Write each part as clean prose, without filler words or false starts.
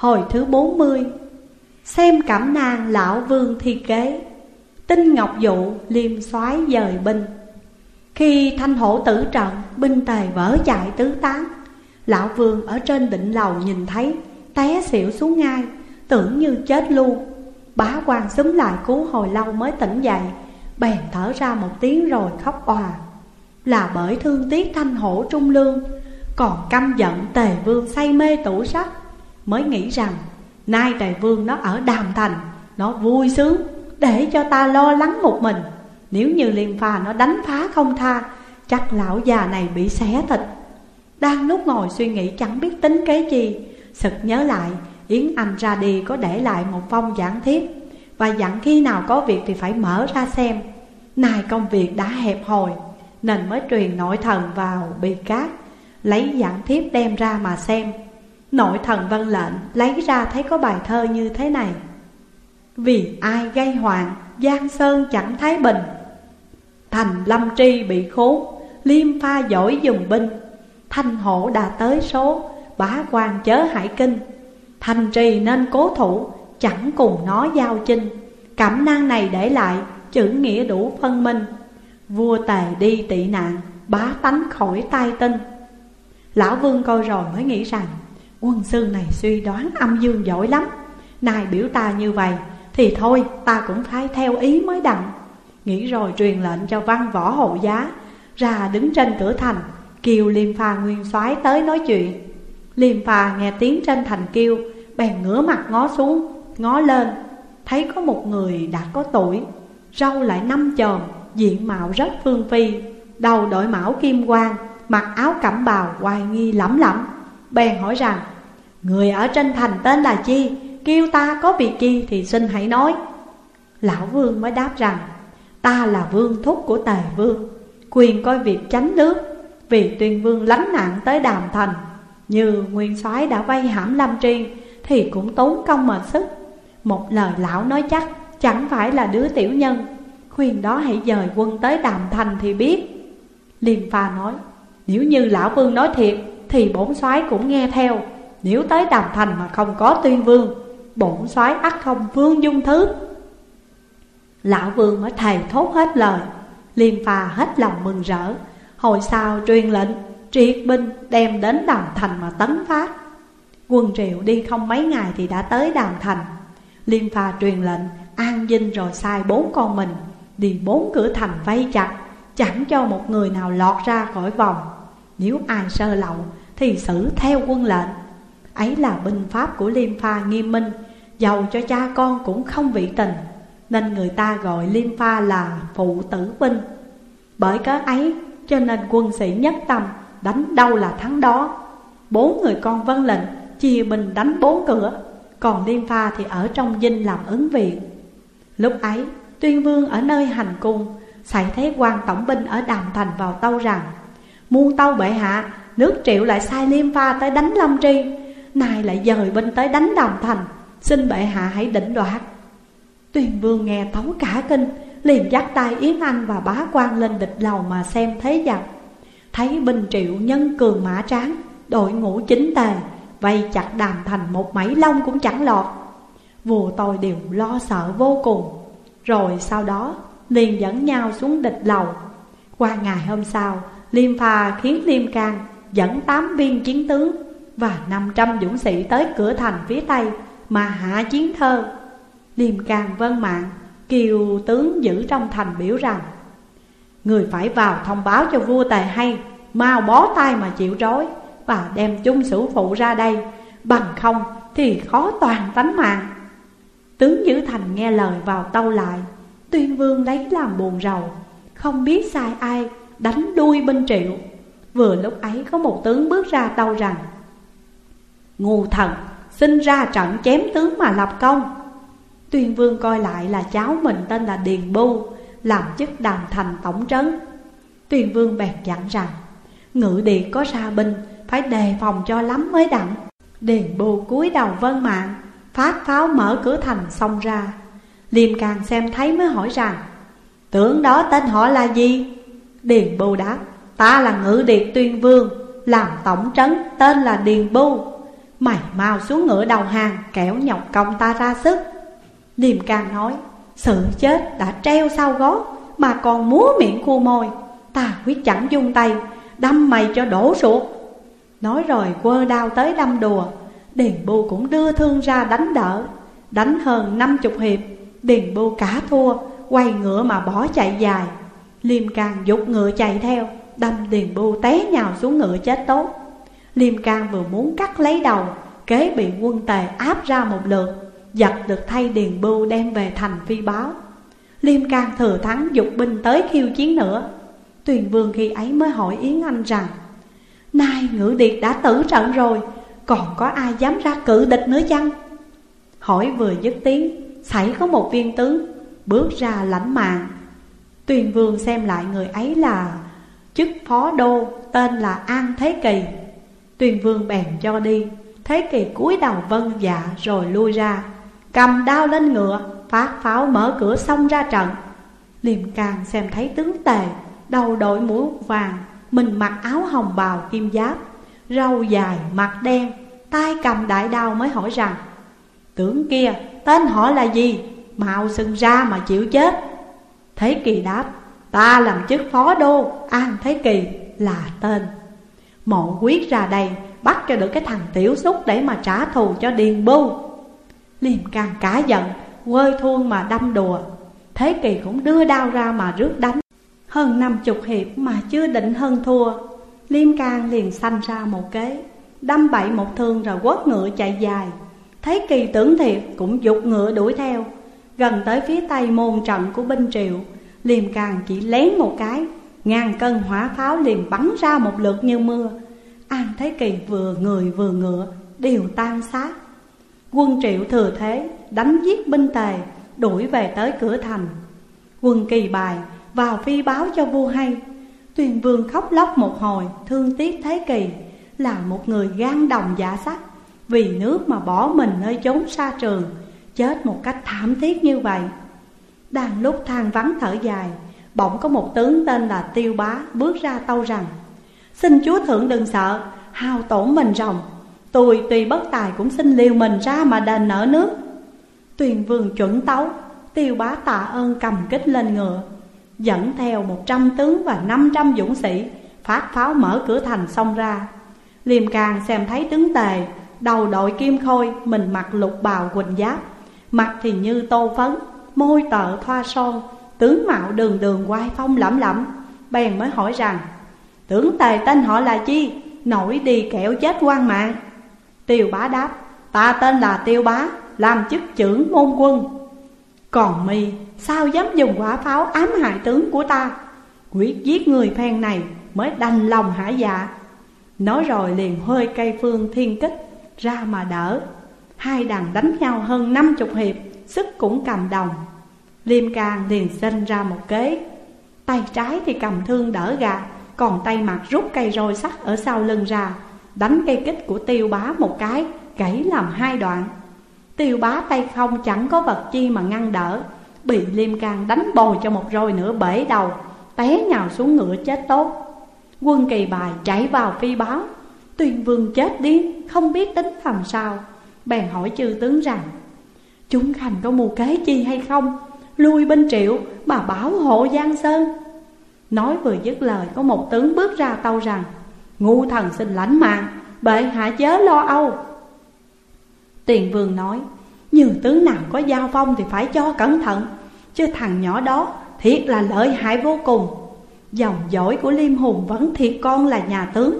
Hồi thứ 40. Xem cẩm nang lão vương thi kế, tinh ngọc dụ liêm soái dời binh. Khi thanh hổ tử trận, binh tề vỡ chạy tứ tán. Lão vương ở trên đỉnh lầu nhìn thấy, té xỉu xuống ngay, tưởng như chết luôn. Bá quan xúm lại cứu hồi lâu mới tỉnh dậy, bèn thở ra một tiếng rồi khóc òa. Là bởi thương tiếc thanh hổ trung lương, còn căm giận Tề vương say mê tủ sách. Mới nghĩ rằng nay Tề vương nó ở Đàm Thành, nó vui sướng để cho ta lo lắng một mình. Nếu như Liêm Pha nó đánh phá không tha, chắc lão già này bị xé thịt. Đang lúc ngồi suy nghĩ chẳng biết tính kế gì, sực nhớ lại Yến Anh ra đi có để lại một phong giảng thiếp, và dặn khi nào có việc thì phải mở ra xem. Nay công việc đã hẹp hòi, nên mới truyền nội thần vào bì cát, lấy giảng thiếp đem ra mà xem. Nội thần vâng lệnh, lấy ra thấy có bài thơ như thế này: Vì ai gây hoạn, Giang Sơn chẳng thái bình. Thành Lâm Tri bị khốn, Liêm Pha giỏi dùng binh. Thanh hổ đã tới số, bá quan chớ hại kinh. Thành trì nên cố thủ, chẳng cùng nó giao chinh. Cẩm nang này để lại, chữ nghĩa đủ phân minh. Vua Tề đi tị nạn, bá tánh khỏi tai tinh. Lão vương coi rồi mới nghĩ rằng quân sư này suy đoán âm dương giỏi lắm. Nay biểu ta như vậy thì thôi, ta cũng phải theo ý mới đặng. Nghĩ rồi truyền lệnh cho văn võ hộ giá ra đứng trên cửa thành, kêu Liêm Pha nguyên soái tới nói chuyện. Liêm Pha nghe tiếng trên thành kêu, bèn ngửa mặt ngó xuống, ngó lên, thấy có một người đã có tuổi, râu lại 5 chòm, diện mạo rất phương phi, đầu đội mão kim quan, mặc áo cẩm bào oai nghi lẫm lẫm. Bèn hỏi rằng: Người ở trên thành tên là chi? Kêu ta có việc chi thì xin hãy nói. Lão vương mới đáp rằng: Ta là vương thúc của Tề vương, quyền coi việc chánh nước. Vì Tuyên vương lánh nạn tới Đàm Thành, như nguyên soái đã vây hãm Lâm Tri, thì cũng tốn công mệt sức. Một lời lão nói chắc, chẳng phải là đứa tiểu nhân. Khuyên đó hãy dời quân tới Đàm Thành thì biết. Liêm Pha nói: Nếu như lão vương nói thiệt thì bổn soái cũng nghe theo. Nếu tới Đàm Thành mà không có Tuyên vương, bổn soái ắt không vương dung thứ. Lão vương mới thề thốt hết lời. Liêm Pha hết lòng mừng rỡ. Hồi sau truyền lệnh triệt binh đem đến Đàm Thành mà tấn phát. Quân Triệu đi không mấy ngày thì đã tới Đàm Thành. Liêm Pha truyền lệnh an dinh rồi sai 4 con mình đi 4 cửa thành vây chặt, chẳng cho một người nào lọt ra khỏi vòng. Nếu ai sơ lậu thì xử theo quân lệnh. Ấy là binh pháp của Liêm Pha nghiêm minh, dầu cho cha con cũng không vị tình, nên người ta gọi Liêm Pha là phụ tử binh. Bởi cớ ấy cho nên quân sĩ nhất tâm, đánh đâu là thắng đó. 4 người con vâng lệnh chia binh đánh 4 cửa, còn Liêm Pha thì ở trong dinh làm ứng viện. Lúc ấy Tuyên vương ở nơi hành cung, xảy thấy quan tổng binh ở Đàm Thành vào tâu rằng: Muôn tâu bệ hạ, nước Triệu lại sai Liêm Pha tới đánh Lâm Tri, nay lại dời binh tới đánh Đàm Thành, xin bệ hạ hãy định đoạt. Tuyên vương nghe thấu cả kinh, liền dắt tay Yến Anh và bá quan lên địch lầu mà xem thế giặc. Thấy binh Triệu nhân cường mã tráng, đội ngũ chính tề, vây chặt Đàm Thành một mảy lông cũng chẳng lọt. Vua tôi đều lo sợ vô cùng. Rồi sau đó liền dẫn nhau xuống địch lầu. Qua ngày hôm sau, Liêm Pha khiến Liêm Cang dẫn 8 viên chiến tướng và 500 dũng sĩ tới cửa thành phía tây mà hạ chiến thơ. Liêm Cang vâng mạng, kêu tướng giữ trong thành biểu rằng: Người phải vào thông báo cho vua Tề hay, mau bó tay mà chịu trói, và đem chung sử phụ ra đây, bằng không thì khó toàn tánh mạng. Tướng giữ thành nghe lời vào tâu lại. Tuyên vương lấy làm buồn rầu, không biết sai ai đánh đuôi binh Triệu. Vừa lúc ấy có một tướng bước ra tâu rằng: Ngu thần, xin ra trận chém tướng mà lập công. Tuyên vương coi lại là cháu mình tên là Điền Bu, làm chức Đàm Thành tổng trấn. Tuyên vương bèn dặn rằng: Ngự điệt có ra binh, phải đề phòng cho lắm mới đặng. Điền Bu cúi đầu vâng mạng, phát pháo mở cửa thành xông ra. Liêm Cang xem thấy mới hỏi rằng: Tướng đó tên họ là gì? Điền Bu đáp: Ta là Ngự điệt Tuyên vương, làm tổng trấn tên là Điền Bu. Mày mau xuống ngựa đầu hàng, kẻo nhọc công ta ra sức. Liêm Càng nói: sự chết đã treo sau gót mà còn múa miệng khua môi, ta quyết chẳng dung tay, đâm mày cho đổ ruột. Nói rồi quơ đao tới đâm đùa. Điền Bu cũng đưa thương ra đánh đỡ. Đánh hơn 50 hiệp, Điền Bu cả thua, quay ngựa mà bỏ chạy dài. Liêm Càng giục ngựa chạy theo, đâm Điền Bu té nhào xuống ngựa chết tốt. Liêm Càng vừa muốn cắt lấy đầu, kế bị quân Tề áp ra một lượt, giật được thay Điền Bu đem về thành phi báo. Liêm Càng thừa thắng giục binh tới khiêu chiến nữa. Tuyền Vương khi ấy mới hỏi Yến Anh rằng: nay Ngự Điệt đã tử trận rồi, còn có ai dám ra cự địch nữa chăng? Hỏi vừa dứt tiếng, xảy có một viên tướng bước ra lãnh mạng. Tuyền Vương xem lại người ấy là chức phó đô, tên là An Thế Kỳ. Tuyền Vương bèn cho đi. Thế Kỳ cúi đầu vâng dạ rồi lui ra, cầm đao lên ngựa, phát pháo mở cửa xông ra trận. Liêm Càng xem thấy tướng Tề, đầu đội mũ vàng, mình mặc áo hồng bào kim giáp, râu dài mặt đen, tay cầm đại đao, mới hỏi rằng: tướng kia tên họ là gì, mau xưng ra mà chịu chết. Thế Kỳ đáp: ta làm chức phó đô, An Thế Kỳ là tên. Mộ quyết ra đây bắt cho được cái thằng tiểu xúc để mà trả thù cho Điền Bu. Liêm Càng cả giận, quơi thuông mà đâm đùa. Thế Kỳ cũng đưa đao ra mà rước đánh. Hơn 50 hiệp mà chưa định hơn thua. Liêm Càng liền sanh ra một kế, đâm bậy một thương rồi quất ngựa chạy dài. Thế Kỳ tưởng thiệt cũng giục ngựa đuổi theo. Gần tới phía tây môn trận của binh Triệu, Liêm Càng chỉ lén một cái, ngàn cân hỏa pháo liền bắn ra một lượt như mưa. An Thế Kỳ vừa người vừa ngựa đều tan xác. Quân Triệu thừa thế đánh giết binh Tề, đuổi về tới cửa thành. Quân Kỳ Bài vào phi báo cho vua hay. Tuyền Vương khóc lóc một hồi, thương tiếc Thế Kỳ là một người gan đồng dạ sắt, vì nước mà bỏ mình nơi chốn xa trường, chết một cách thảm thiết như vậy. Đang lúc than vắng thở dài, bỗng có một tướng tên là Tiêu Bá bước ra tâu rằng: xin chúa thượng đừng sợ, hao tổn mình ròng, tôi tuy bất tài cũng xin liều mình ra mà đền nợ nước. Tuyền Vương chuẩn tấu. Tiêu Bá tạ ơn cầm kích lên ngựa, dẫn theo 100 tướng và 500 dũng sĩ, phát pháo mở cửa thành xông ra. Liêm Càng xem thấy tướng Tề, đầu đội kim khôi, mình mặc lục bào quỳnh giáp, mặt thì như tô phấn, môi tợ thoa son, tướng mạo đường đường oai phong lẫm lẫm, bèn mới hỏi rằng: tướng Tề tên họ là chi, nổi đi kẻo chết quan mạng? Tiêu Bá đáp: ta tên là Tiêu Bá, làm chức trưởng môn quân. Còn mi sao dám dùng quả pháo ám hại tướng của ta? Quyết giết người phen này mới đành lòng hả dạ. Nói rồi liền hơi cây phương thiên kích ra mà đỡ. Hai đàn đánh nhau hơn 50 hiệp, sức cũng cầm đồng. Liêm Càng liền sinh ra một kế. Tay trái thì cầm thương đỡ gạt, còn tay mặt rút cây roi sắt ở sau lưng ra, đánh cây kích của Tiêu Bá một cái, gãy làm hai đoạn. Tiêu Bá tay không chẳng có vật chi mà ngăn đỡ, bị Liêm Càng đánh bồi cho một roi nữa bể đầu, té nhào xuống ngựa chết tốt. Quân Kỳ Bài chạy vào phi báo. Tuyền Vương chết điên, không biết tính làm sao, bèn hỏi chư tướng rằng: chúng khanh có mưu kế chi hay không, lui binh Triệu mà bảo hộ Giang Sơn? Nói vừa dứt lời, có một tướng bước ra tâu rằng: ngu thần xin lãnh mạng, bệ hạ chớ lo âu. Tuyền Vương nói: như tướng nào có giao phong thì phải cho cẩn thận, chứ thằng nhỏ đó thiệt là lợi hại vô cùng. Dòng dõi của Liêm Hùng vẫn thiệt con là nhà tướng.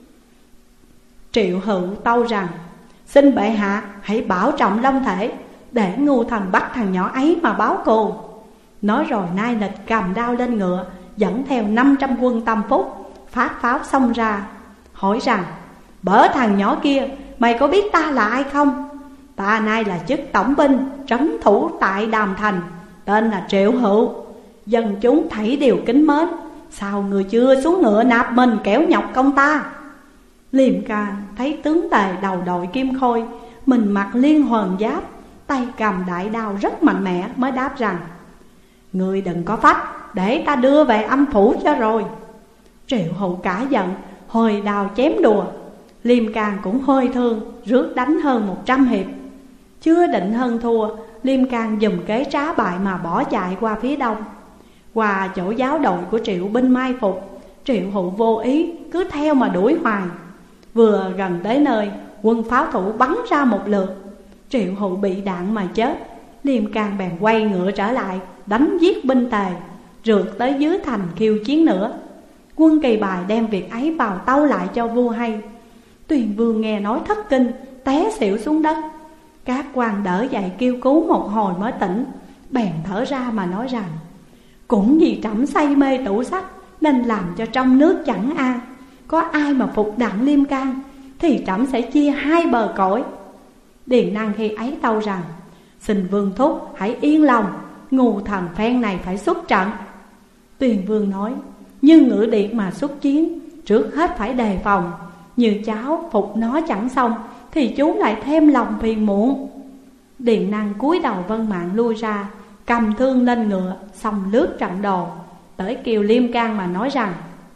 Triệu Hữu tâu rằng: xin bệ hạ hãy bảo trọng long thể, để ngu thần bắt thằng nhỏ ấy mà báo cù. Nói rồi nai nịch cầm đao lên ngựa, dẫn theo 500 quân tâm phúc, phát pháo xông ra. Hỏi rằng: bở thằng nhỏ kia, mày có biết ta là ai không? Ta nay là chức tổng binh trấn thủ tại Đàm Thành, tên là Triệu Hữu. Dân chúng thảy đều kính mến, sao người chưa xuống ngựa nạp mình kẻo nhọc công ta? Liêm Càng thấy tướng Tề đầu đội kim khôi, mình mặc liên hoàn giáp, tay cầm đại đao rất mạnh mẽ, mới đáp rằng: người đừng có phách, để ta đưa về âm phủ cho rồi. Triệu Hữu cả giận, hồi đao chém đùa. Liêm Càng cũng hơi thương, rước đánh hơn 100 hiệp. Chưa định hơn thua, Liêm Cang dùm kế trá bại mà bỏ chạy qua phía đông. Qua chỗ giáo đội của Triệu binh mai phục, Triệu Hụ vô ý cứ theo mà đuổi hoài. Vừa gần tới nơi, quân pháo thủ bắn ra một lượt, Triệu Hụ bị đạn mà chết. Liêm Cang bèn quay ngựa trở lại, đánh giết binh Tề, rượt tới dưới thành khiêu chiến nữa. Quân Kỳ Bài đem việc ấy vào tâu lại cho vua hay. Tuyền Vương nghe nói thất kinh, té xỉu xuống đất. Các quan đỡ dậy kêu cứu một hồi mới tỉnh, bèn thở ra mà nói rằng: cũng vì trẫm say mê tủ sách nên làm cho trong nước chẳng an. Có ai mà phục đặng Liêm Cang thì trẫm sẽ chia hai bờ cõi. Điền Năng khi ấy tâu rằng: xin vương thúc hãy yên lòng, ngu thần phen này phải xuất trận. Tuyền Vương nói: như ngự điện mà xuất chiến, trước hết phải đề phòng. Như cháu phục nó chẳng xong thì chú lại thêm lòng phiền muộn. Điền Năng cúi đầu vâng mạng lui ra, cầm thương lên ngựa, xong lướt trận đồ tới kêu Liêm Cang mà nói rằng: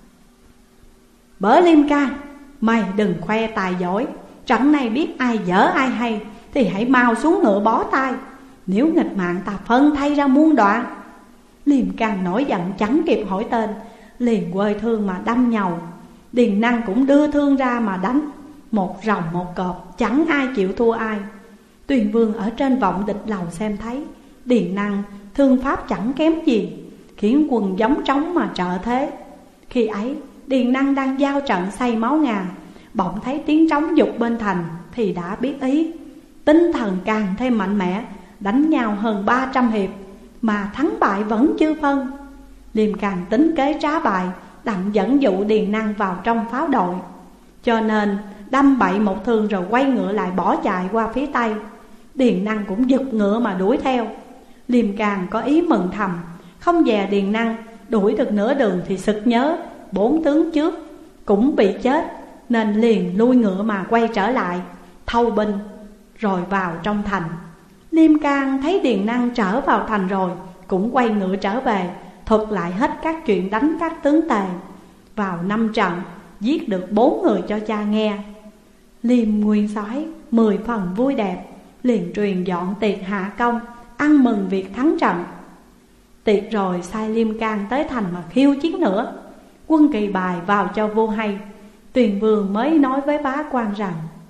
bở Liêm Cang, mày đừng khoe tài giỏi, trận này biết ai dở ai hay thì hãy mau xuống ngựa bó tay, nếu nghịch mạng ta phân thay ra muôn đoạn. Liêm Cang nổi giận chẳng kịp hỏi tên, liền quơi thương mà đâm nhầu. Điền Năng cũng đưa thương ra mà đánh, một rồng một cọp, chẳng ai chịu thua ai. Tuyền Vương ở trên vọng địch lầu xem thấy Điền Năng thương pháp chẳng kém gì, khiến quân giống trống mà trợ thế. Khi ấy Điền Năng đang giao trận say máu ngà, bỗng thấy tiếng trống giục bên thành thì đã biết ý. Tinh thần càng thêm mạnh mẽ, đánh nhau hơn 300 hiệp mà thắng bại vẫn chưa phân. Liêm Cang tính kế trá bại, đặng dẫn dụ Điền Năng vào trong pháo đội, cho nên đâm bậy một thương rồi quay ngựa lại bỏ chạy qua phía tây. Điền Năng cũng giật ngựa mà đuổi theo. Liêm Cang có ý mừng thầm, không dè Điền Năng đuổi được nửa đường thì sực nhớ 4 tướng trước cũng bị chết, nên liền lui ngựa mà quay trở lại, thâu binh rồi vào trong thành. Liêm Cang thấy Điền Năng trở vào thành rồi, cũng quay ngựa trở về, thuật lại hết các chuyện đánh các tướng Tề. Vào 5 trận, giết được 4 người cho cha nghe. Liêm Nguyên Soái 10 phần vui đẹp, liền truyền dọn tiệc hạ công, ăn mừng việc thắng trận. Tiệc rồi sai Liêm Cang tới thành mà khiêu chiến nữa. Quân Kỳ Bài vào cho vua hay. Tuyền Vương mới nói với bá quan rằng: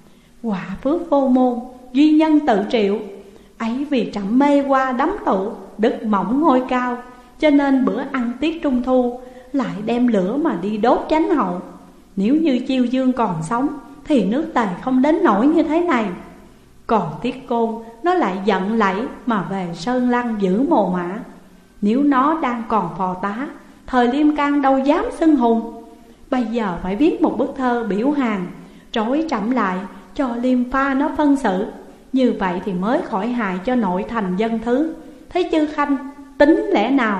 quả phước vô môn, duy nhân tự triệu. Ấy vì trẫm mê qua đắm tụ, đức mỏng ngôi cao, cho nên bữa ăn tiết trung thu lại đem lửa mà đi đốt chánh hậu. Nếu như Chiêu Dương còn sống thì nước Tề không đến nỗi như thế này. Còn Tiết Côn nó lại giận lẫy mà về Sơn Lăng giữ mồ mã. Nếu nó đang còn phò tá, thời Liêm Cang đâu dám xưng hùng. Bây giờ phải viết một bức thơ biểu hàng, trói trẫm lại cho Liêm Pha nó phân xử. Như vậy thì mới khỏi hại cho nội thành dân thứ. Thấy chư khanh tính lẽ nào?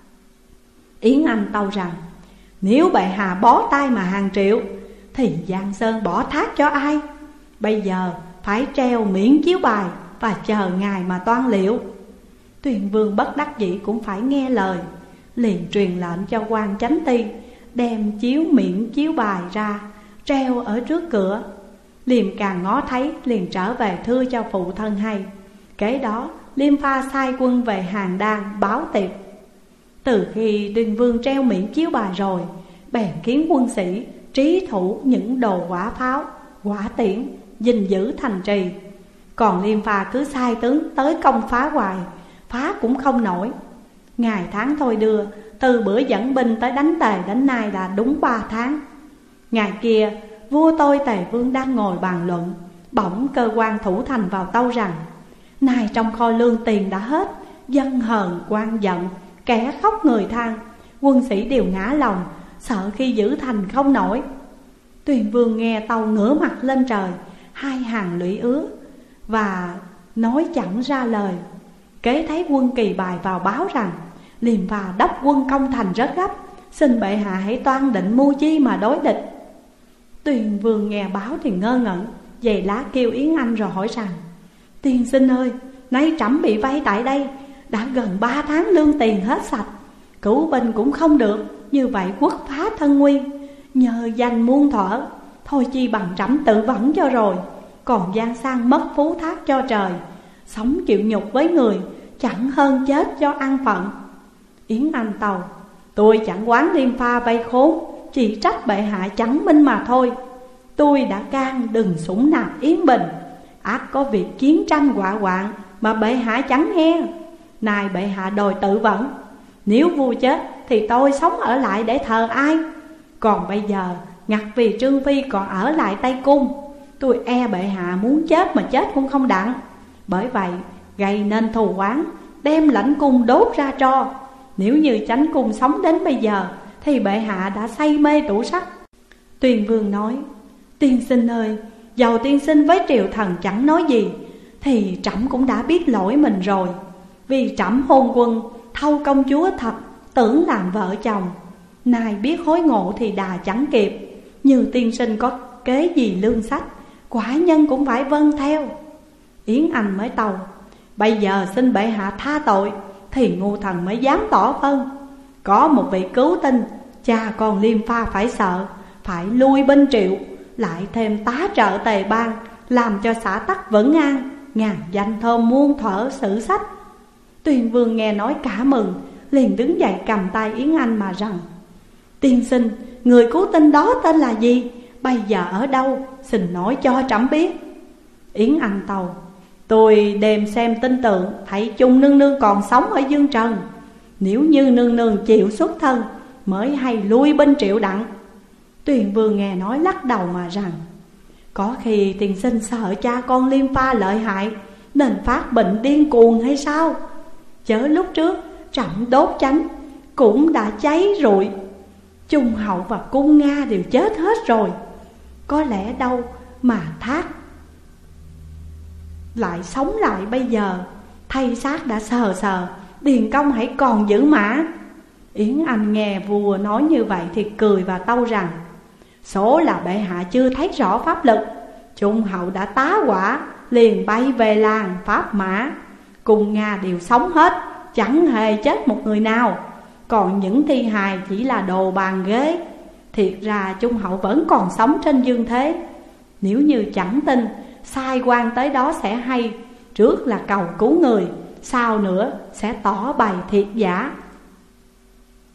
Yến Anh tâu rằng: nếu bệ hạ bó tay mà hàng triệu thì Giang Sơn bỏ thác cho ai? Bây giờ phải treo miễn chiếu bài và chờ ngài mà toan liệu. Tuyền Vương bất đắc dĩ cũng phải nghe lời, liền truyền lệnh cho quan chánh ty đem chiếu miễn chiếu bài ra treo ở trước cửa. Liêm Cang ngó thấy liền trở về thưa cho phụ thân hay. Kế đó Liêm Pha sai quân về Hàng Đan báo tiệp. Từ khi Tuyền Vương treo miễn chiếu bài rồi, bèn khiến quân sĩ trí thủ những đồ quả pháo, quả tiễn, gìn giữ thành trì. Còn Liêm Pha cứ sai tướng tới công phá hoài, phá cũng không nổi. Ngày tháng thôi đưa, từ bữa dẫn binh tới đánh Tề đến nay là đúng 3 tháng. Ngày kia vua tôi Tề Vương đang ngồi bàn luận, bỗng cơ quan thủ thành vào tâu rằng: nay trong kho lương tiền đã hết, dân hờn quan giận, kẻ khóc người than, quân sĩ đều ngã lòng, sợ khi giữ thành không nổi. Tuyền Vương nghe tâu ngửa mặt lên trời, hai hàng lũy ứa và nói chẳng ra lời. Kế thấy quân Kỳ Bài vào báo rằng: Liêm Pha đốc quân công thành rất gấp, xin bệ hạ hãy toan định mưu chi mà đối địch. Tuyền Vương nghe báo thì ngơ ngẩn, giày lá kêu Yến Anh rồi hỏi rằng: tiên sinh ơi, nay trẫm bị vây tại đây, đã gần 3 tháng lương tiền hết sạch, cứu binh cũng không được, như vậy quốc phá thân nguy, nhờ danh muôn thuở, thôi chi bằng trẫm tự vẫn cho rồi. còn gian sang mất phú thác cho trời. Sống chịu nhục với người, chẳng hơn chết cho ăn phận. Yến Anh tàu: tôi chẳng quán Liêm Pha vây khốn, chỉ trách bệ hạ chẳng minh mà thôi. Tôi đã can đừng sủng nạp Yến Bình, ắt có việc chiến tranh họa hoạn mà bệ hạ chẳng nghe. Nay bệ hạ đòi tự vẫn, nếu vua chết thì tôi sống ở lại để thờ ai? Còn bây giờ ngặt vì Trương Phi còn ở lại Tây Cung, tôi e bệ hạ muốn chết mà chết cũng không đặng. Bởi vậy gây nên thù oán, đem lãnh cung đốt ra tro. Nếu như chánh cung sống đến bây giờ thì bệ hạ đã say mê tủ sắt. Tuyền Vương nói: tiên sinh ơi, dầu tiên sinh với triều thần chẳng nói gì thì trẫm cũng đã biết lỗi mình rồi. Vì trẫm hôn quân thâu công chúa thật, tưởng làm vợ chồng. Nay biết hối ngộ thì đà chẳng kịp. Như tiên sinh có kế gì lương sách, quả nhân cũng phải vâng theo. Yến Anh mới tâu: bây giờ xin bệ hạ tha tội thì ngu thần mới dám tỏ phân. Có một vị cứu tinh, cha con Liêm Pha phải sợ, phải lui binh triệu, lại thêm tá trợ Tề Bang, làm cho xã tắc vững an, ngàn danh thơm muôn thuở sử sách. Tuyền Vương nghe nói cả mừng, liền đứng dậy cầm tay Yến Anh mà rằng: tiên sinh, người cứu tinh đó tên là gì? Bây giờ ở đâu? Xin nói cho trẫm biết. Yến Anh tâu: tôi đêm xem tin tượng, thấy chung nương nương còn sống ở dương trần. Nếu như nương nương chịu xuất thân, mới hay lui binh triệu đặng. Tuyền Vương nghe nói lắc đầu mà rằng: có khi tiền sinh sợ cha con Liêm Pha lợi hại, nên phát bệnh điên cuồng hay sao? Chớ lúc trước trẫm đốt chánh cũng đã cháy rụi, Trung Hậu và Cung Nga đều chết hết rồi. Có lẽ đâu mà Thác lại sống lại bây giờ, thay xác đã sờ sờ, Điền Công hãy còn giữ mã. Yến Anh nghe vua nói như vậy thì cười và tâu rằng: số là bệ hạ chưa thấy rõ pháp lực. Trung Hậu đã tá quả, liền bay về làng Pháp Mã. Cung Nga đều sống hết, chẳng hề chết một người nào. Còn những thi hài chỉ là đồ bàn ghế. Thiệt ra Trung Hậu vẫn còn sống trên dương thế. Nếu như chẳng tin, sai quan tới đó sẽ hay. Trước là cầu cứu người, sau nữa sẽ tỏ bày thiệt giả.